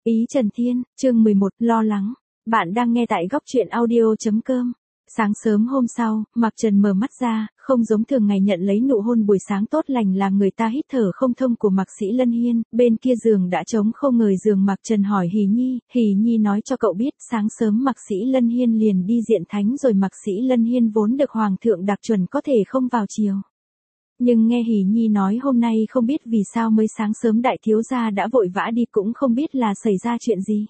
Ý Trần Thiên, chương 11, lo lắng. Bạn đang nghe tại góc truyện audio.com. Sáng sớm hôm sau, Mạc Trần mở mắt ra, không giống thường ngày nhận lấy nụ hôn buổi sáng tốt lành làm người ta hít thở không thông của Mạc Sĩ Lân Hiên, bên kia giường đã trống không ngời giường. Mạc Trần hỏi Hỷ Nhi nói cho cậu biết sáng sớm Mạc Sĩ Lân Hiên liền đi diện thánh rồi. Mạc Sĩ Lân Hiên vốn được Hoàng thượng đặc chuẩn có thể không vào chiều. Nhưng nghe Hỷ Nhi nói hôm nay không biết vì sao mới sáng sớm đại thiếu gia đã vội vã đi, cũng không biết là xảy ra chuyện gì.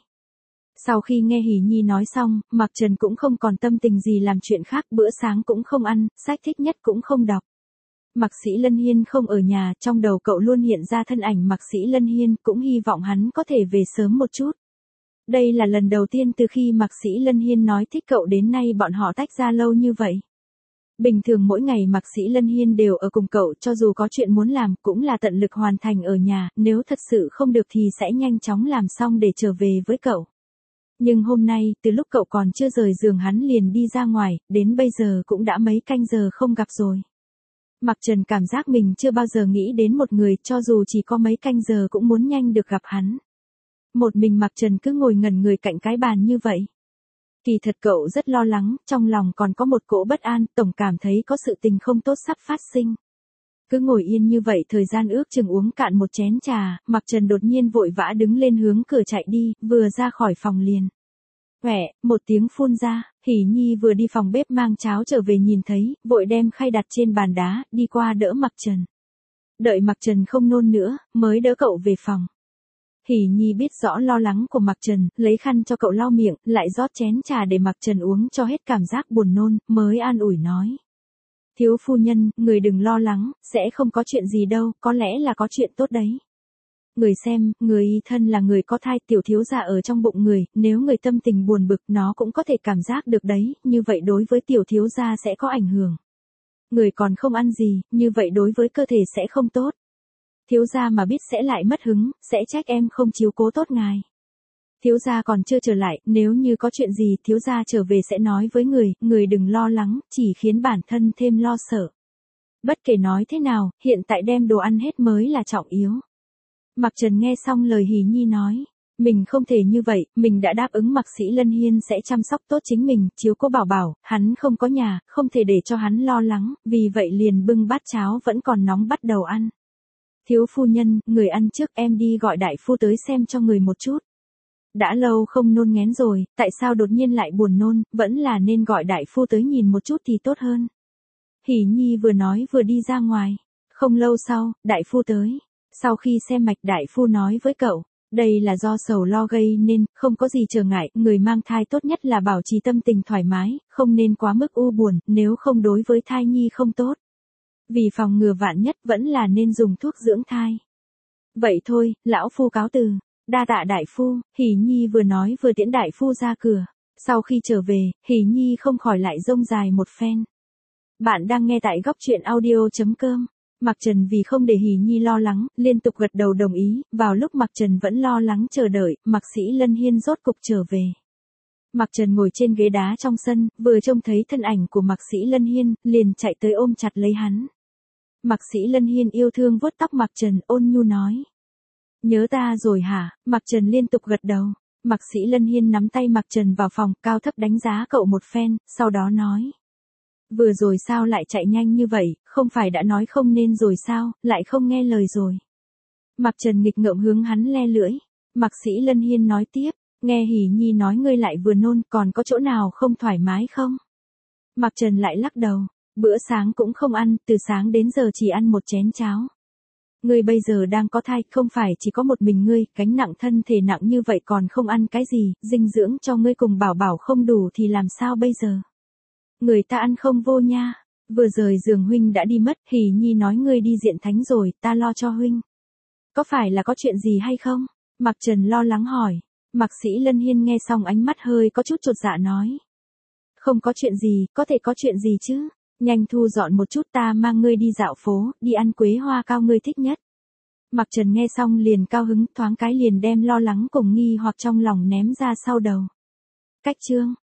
Sau khi nghe Hỷ Nhi nói xong, Mạc Trần cũng không còn tâm tình gì làm chuyện khác, bữa sáng cũng không ăn, sách thích nhất cũng không đọc. Mạc Sĩ Lân Hiên không ở nhà, trong đầu cậu luôn hiện ra thân ảnh Mạc Sĩ Lân Hiên, cũng hy vọng hắn có thể về sớm một chút. Đây là lần đầu tiên từ khi Mạc Sĩ Lân Hiên nói thích cậu đến nay bọn họ tách ra lâu như vậy. Bình thường mỗi ngày Mạc Sĩ Lân Hiên đều ở cùng cậu, cho dù có chuyện muốn làm cũng là tận lực hoàn thành ở nhà, nếu thật sự không được thì sẽ nhanh chóng làm xong để trở về với cậu. Nhưng hôm nay, từ lúc cậu còn chưa rời giường hắn liền đi ra ngoài, đến bây giờ cũng đã mấy canh giờ không gặp rồi. Mạc Trần cảm giác mình chưa bao giờ nghĩ đến một người, cho dù chỉ có mấy canh giờ cũng muốn nhanh được gặp hắn. Một mình Mạc Trần cứ ngồi ngẩn người cạnh cái bàn như vậy. Kỳ thật cậu rất lo lắng, trong lòng còn có một cỗ bất an, tổng cảm thấy có sự tình không tốt sắp phát sinh. Cứ ngồi yên như vậy thời gian ước chừng uống cạn một chén trà, Mạc Trần đột nhiên vội vã đứng lên hướng cửa chạy đi, vừa ra khỏi phòng liền. Quẹ, một tiếng phun ra, Hỷ Nhi vừa đi phòng bếp mang cháo trở về nhìn thấy, vội đem khay đặt trên bàn đá, đi qua đỡ Mạc Trần. Đợi Mạc Trần không nôn nữa, mới đỡ cậu về phòng. Hỷ Nhi biết rõ lo lắng của Mạc Trần, lấy khăn cho cậu lau miệng, lại rót chén trà để Mạc Trần uống cho hết cảm giác buồn nôn, mới an ủi nói. Thiếu phu nhân, người đừng lo lắng, sẽ không có chuyện gì đâu, có lẽ là có chuyện tốt đấy. Người xem, người y thân là người có thai, tiểu thiếu gia ở trong bụng người, nếu người tâm tình buồn bực nó cũng có thể cảm giác được đấy, như vậy đối với tiểu thiếu gia sẽ có ảnh hưởng. Người còn không ăn gì, như vậy đối với cơ thể sẽ không tốt. Thiếu gia mà biết sẽ lại mất hứng, sẽ trách em không chiếu cố tốt ngài. Thiếu gia còn chưa trở lại, nếu như có chuyện gì thiếu gia trở về sẽ nói với người đừng lo lắng, chỉ khiến bản thân thêm lo sợ. Bất kể nói thế nào, hiện tại đem đồ ăn hết mới là trọng yếu. Mạc Trần nghe xong lời Hỷ Nhi nói, mình không thể như vậy, mình đã đáp ứng Mạc Sĩ Lân Hiên sẽ chăm sóc tốt chính mình, chiếu cố bảo bảo, hắn không có nhà, không thể để cho hắn lo lắng, vì vậy liền bưng bát cháo vẫn còn nóng bắt đầu ăn. Thiếu phu nhân, người ăn trước, em đi gọi đại phu tới xem cho người một chút. Đã lâu không nôn nghén rồi, tại sao đột nhiên lại buồn nôn, vẫn là nên gọi đại phu tới nhìn một chút thì tốt hơn. Hỷ Nhi vừa nói vừa đi ra ngoài. Không lâu sau, đại phu tới. Sau khi xem mạch đại phu nói với cậu, đây là do sầu lo gây nên, không có gì trở ngại, người mang thai tốt nhất là bảo trì tâm tình thoải mái, không nên quá mức u buồn, nếu không đối với thai nhi không tốt. Vì phòng ngừa vạn nhất vẫn là nên dùng thuốc dưỡng thai. Vậy thôi, lão phu cáo từ. Đa tạ đại phu. Hỷ Nhi vừa nói vừa tiễn đại phu ra cửa. Sau khi trở về, Hỷ Nhi không khỏi lại rông dài một phen. Bạn đang nghe tại góc truyện audio.com. Mạc Trần vì không để Hỷ Nhi lo lắng, liên tục gật đầu đồng ý. Vào lúc Mạc Trần vẫn lo lắng chờ đợi, Mạc Sĩ Lân Hiên rốt cục trở về. Mạc Trần ngồi trên ghế đá trong sân, vừa trông thấy thân ảnh của Mạc Sĩ Lân Hiên, liền chạy tới ôm chặt lấy hắn. Mạc Sĩ Lân Hiên yêu thương vuốt tóc Mạc Trần, ôn nhu nói. Nhớ ta rồi hả? Mạc Trần liên tục gật đầu. Mạc Sĩ Lân Hiên nắm tay Mạc Trần vào phòng, cao thấp đánh giá cậu một phen, sau đó nói. Vừa rồi sao lại chạy nhanh như vậy, không phải đã nói không nên rồi sao, lại không nghe lời rồi. Mạc Trần nghịch ngợm hướng hắn le lưỡi. Mạc Sĩ Lân Hiên nói tiếp, nghe Hỷ Nhi nói ngươi lại vừa nôn, còn có chỗ nào không thoải mái không? Mạc Trần lại lắc đầu, bữa sáng cũng không ăn, từ sáng đến giờ chỉ ăn một chén cháo. Ngươi bây giờ đang có thai, không phải chỉ có một mình ngươi, gánh nặng thân thể nặng như vậy còn không ăn cái gì, dinh dưỡng cho ngươi cùng bảo bảo không đủ thì làm sao bây giờ? Người ta ăn không vô nha. Vừa rời giường huynh đã đi mất, Hỷ Nhi nói ngươi đi diện thánh rồi, ta lo cho huynh. Có phải là có chuyện gì hay không? Mạc Trần lo lắng hỏi. Mạc Sĩ Lân Hiên nghe xong ánh mắt hơi có chút chột dạ nói. Không có chuyện gì, có thể có chuyện gì chứ? Nhanh thu dọn một chút, ta mang ngươi đi dạo phố, đi ăn quế hoa cao ngươi thích nhất. Mạc Trần nghe xong liền cao hứng, thoáng cái liền đem lo lắng cùng nghi hoặc trong lòng ném ra sau đầu. Cách chương.